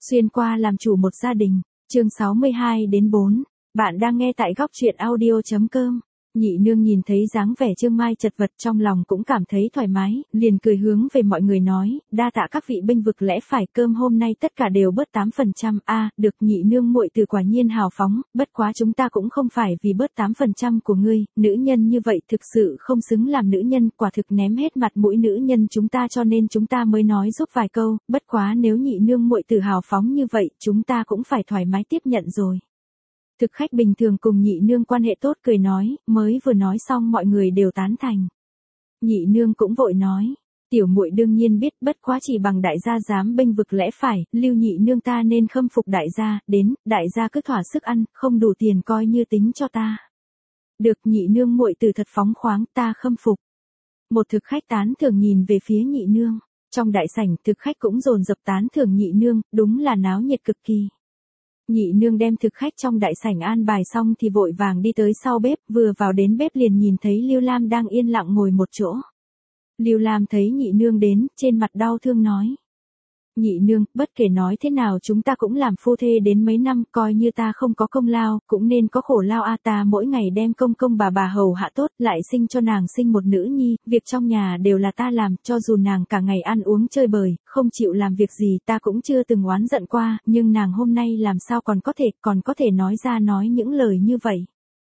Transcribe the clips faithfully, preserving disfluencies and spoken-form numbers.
Xuyên qua làm chủ một gia đình, chương sáu mươi hai đến bốn. Bạn đang nghe tại góc truyện audio chấm com. Nhị nương nhìn thấy dáng vẻ Trương Mai chật vật trong lòng cũng cảm thấy thoải mái, liền cười hướng về mọi người nói, đa tạ các vị bênh vực lẽ phải, cơm hôm nay tất cả đều bớt tám phần trăm, a, được nhị nương muội từ quả nhiên hào phóng, bất quá chúng ta cũng không phải vì bớt tám phần trăm của ngươi, nữ nhân như vậy thực sự không xứng làm nữ nhân, quả thực ném hết mặt mũi nữ nhân chúng ta cho nên chúng ta mới nói giúp vài câu, bất quá nếu nhị nương muội từ hào phóng như vậy, chúng ta cũng phải thoải mái tiếp nhận rồi. Thực khách bình thường cùng nhị nương quan hệ tốt cười nói, mới vừa nói xong mọi người đều tán thành. Nhị nương cũng vội nói, tiểu muội đương nhiên biết, bất quá chỉ bằng đại gia dám bênh vực lẽ phải, lưu nhị nương ta nên khâm phục đại gia, đến, đại gia cứ thỏa sức ăn, không đủ tiền coi như tính cho ta. Được, nhị nương muội từ thật phóng khoáng, ta khâm phục. Một thực khách tán thưởng nhìn về phía nhị nương, trong đại sảnh thực khách cũng dồn dập tán thưởng nhị nương, đúng là náo nhiệt cực kỳ. Nhị nương đem thực khách trong đại sảnh an bài xong thì vội vàng đi tới sau bếp, vừa vào đến bếp liền nhìn thấy Lưu Lam đang yên lặng ngồi một chỗ. Lưu Lam thấy nhị nương đến, trên mặt đau thương nói. Nhị nương, bất kể nói thế nào chúng ta cũng làm phu thê đến mấy năm, coi như ta không có công lao, cũng nên có khổ lao a, ta mỗi ngày đem công công bà bà hầu hạ tốt, lại sinh cho nàng sinh một nữ nhi, việc trong nhà đều là ta làm, cho dù nàng cả ngày ăn uống chơi bời, không chịu làm việc gì ta cũng chưa từng oán giận qua, nhưng nàng hôm nay làm sao còn có thể, còn có thể nói ra nói những lời như vậy.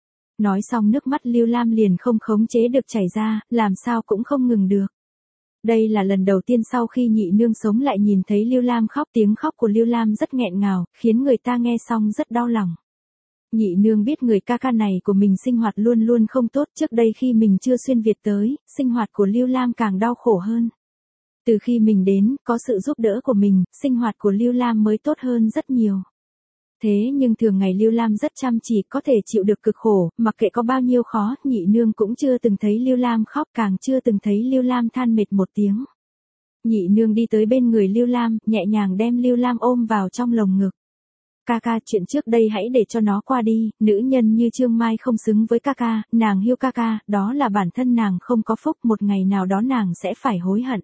Nói xong nước mắt Lưu Lam liền không khống chế được chảy ra, làm sao cũng không ngừng được. Đây là lần đầu tiên sau khi nhị nương sống lại nhìn thấy Lưu Lam khóc, tiếng khóc của Lưu Lam rất nghẹn ngào, khiến người ta nghe xong rất đau lòng. Nhị nương biết người ca ca này của mình sinh hoạt luôn luôn không tốt, trước đây khi mình chưa xuyên Việt tới, sinh hoạt của Lưu Lam càng đau khổ hơn. Từ khi mình đến, có sự giúp đỡ của mình, sinh hoạt của Lưu Lam mới tốt hơn rất nhiều. Thế nhưng thường ngày Lưu Lam rất chăm chỉ, có thể chịu được cực khổ, mặc kệ có bao nhiêu khó, nhị nương cũng chưa từng thấy Lưu Lam khóc, càng chưa từng thấy Lưu Lam than mệt một tiếng. Nhị nương đi tới bên người Lưu Lam, nhẹ nhàng đem Lưu Lam ôm vào trong lồng ngực. Ca ca, chuyện trước đây hãy để cho nó qua đi, nữ nhân như Trương Mai không xứng với ca ca, nàng hiu ca ca, đó là bản thân nàng không có phúc, một ngày nào đó nàng sẽ phải hối hận.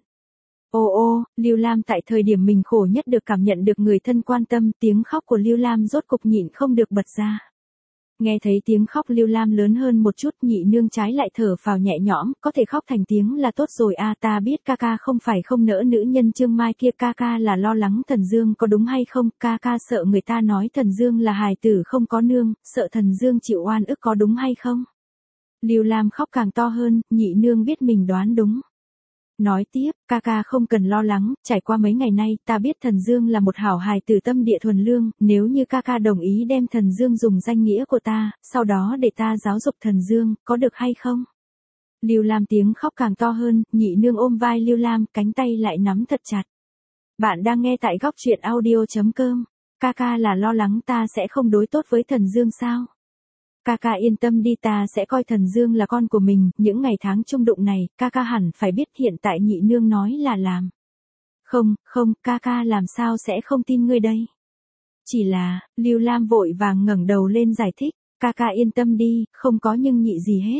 Ô ô, Lưu Lam tại thời điểm mình khổ nhất được cảm nhận được người thân quan tâm, tiếng khóc của Lưu Lam rốt cục nhịn không được bật ra. Nghe thấy tiếng khóc Lưu Lam lớn hơn một chút, nhị nương trái lại thở phào nhẹ nhõm, có thể khóc thành tiếng là tốt rồi a, ta biết ca ca không phải không nỡ nữ nhân Trương Mai kia, ca ca là lo lắng Thần Dương có đúng hay không, ca ca sợ người ta nói Thần Dương là hài tử không có nương, sợ Thần Dương chịu oan ức có đúng hay không. Lưu Lam khóc càng to hơn, nhị nương biết mình đoán đúng. Nói tiếp, ca ca không cần lo lắng, trải qua mấy ngày nay ta biết Thần Dương là một hảo hài tử tâm địa thuần lương, nếu như ca ca đồng ý đem Thần Dương dùng danh nghĩa của ta, sau đó để ta giáo dục Thần Dương, có được hay không? Lưu Lam tiếng khóc càng to hơn, nhị nương ôm vai Lưu Lam, cánh tay lại nắm thật chặt. Bạn đang nghe tại góc truyện audio chấm com, ca ca là lo lắng ta sẽ không đối tốt với Thần Dương sao? Ca ca yên tâm đi, ta sẽ coi Thần Dương là con của mình, những ngày tháng chung đụng này, ca ca hẳn phải biết hiện tại nhị nương nói là làm. Không, không, ca ca làm sao sẽ không tin ngươi đây. Chỉ là, Lưu Lam vội vàng ngẩng đầu lên giải thích, ca ca yên tâm đi, không có nhưng nhị gì hết.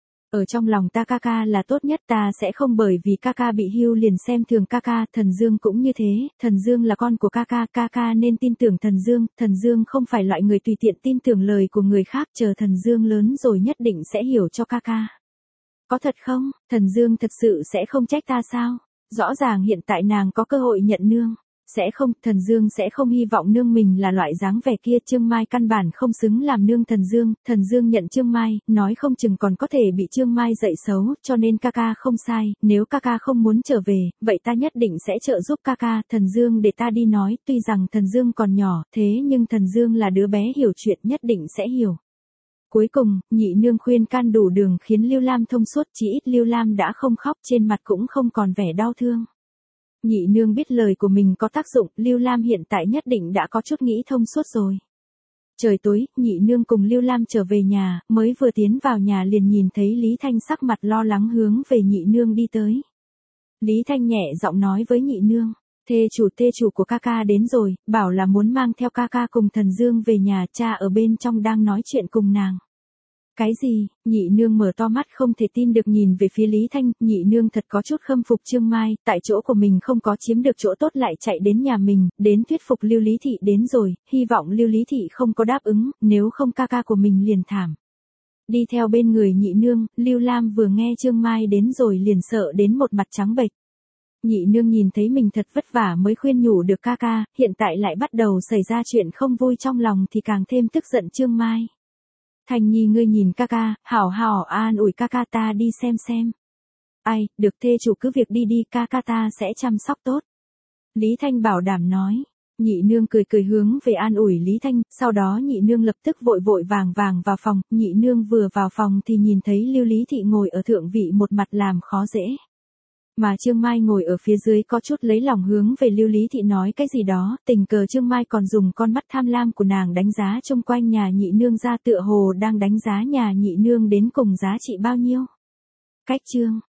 Ở trong lòng ta ca ca là tốt nhất, ta sẽ không bởi vì ca ca bị hưu liền xem thường ca ca, Thần Dương cũng như thế, Thần Dương là con của ca ca, ca ca nên tin tưởng Thần Dương, Thần Dương không phải loại người tùy tiện tin tưởng lời của người khác, chờ Thần Dương lớn rồi nhất định sẽ hiểu cho ca ca. Có thật không, Thần Dương thật sự sẽ không trách ta sao? Rõ ràng hiện tại nàng có cơ hội nhận nương. Sẽ không, Thần Dương sẽ không hy vọng nương mình là loại dáng vẻ kia, Trương Mai căn bản không xứng làm nương Thần Dương, Thần Dương nhận Trương Mai, nói không chừng còn có thể bị Trương Mai dạy xấu, cho nên ca ca không sai, nếu ca ca không muốn trở về, vậy ta nhất định sẽ trợ giúp ca ca, Thần Dương để ta đi nói, tuy rằng Thần Dương còn nhỏ, thế nhưng Thần Dương là đứa bé hiểu chuyện nhất định sẽ hiểu. Cuối cùng, nhị nương khuyên can đủ đường khiến Lưu Lam thông suốt, chỉ ít Lưu Lam đã không khóc, trên mặt cũng không còn vẻ đau thương. Nhị nương biết lời của mình có tác dụng, Lưu Lam hiện tại nhất định đã có chút nghĩ thông suốt rồi. Trời tối, nhị nương cùng Lưu Lam trở về nhà, mới vừa tiến vào nhà liền nhìn thấy Lý Thanh sắc mặt lo lắng hướng về nhị nương đi tới. Lý Thanh nhẹ giọng nói với nhị nương, thê chủ thê chủ của ca ca đến rồi, bảo là muốn mang theo ca ca cùng Thần Dương về nhà, cha ở bên trong đang nói chuyện cùng nàng. Cái gì? Nhị nương mở to mắt không thể tin được nhìn về phía Lý Thanh, nhị nương thật có chút khâm phục Trương Mai, tại chỗ của mình không có chiếm được chỗ tốt lại chạy đến nhà mình, đến thuyết phục Lưu Lý Thị đến rồi, hy vọng Lưu Lý Thị không có đáp ứng, nếu không ca ca của mình liền thảm. Đi theo bên người nhị nương, Lưu Lam vừa nghe Trương Mai đến rồi liền sợ đến một mặt trắng bệch. Nhị nương nhìn thấy mình thật vất vả mới khuyên nhủ được ca ca, hiện tại lại bắt đầu xảy ra chuyện không vui trong lòng thì càng thêm tức giận Trương Mai. Thành Nhi ngươi nhìn ca ca, hảo hảo an ủi ca ca ta đi xem xem. Ai, được thê chủ cứ việc đi đi, ca ca ta sẽ chăm sóc tốt. Lý Thanh bảo đảm nói. Nhị nương cười cười hướng về an ủi Lý Thanh, sau đó nhị nương lập tức vội vội vàng vàng vào phòng, nhị nương vừa vào phòng thì nhìn thấy Lưu Lý Thị ngồi ở thượng vị một mặt làm khó dễ. Mà Trương Mai ngồi ở phía dưới có chút lấy lòng hướng về Lưu Lý Thị nói cái gì đó, tình cờ Trương Mai còn dùng con mắt tham lam của nàng đánh giá chung quanh nhà nhị nương ra tựa hồ đang đánh giá nhà nhị nương đến cùng giá trị bao nhiêu. Cách chương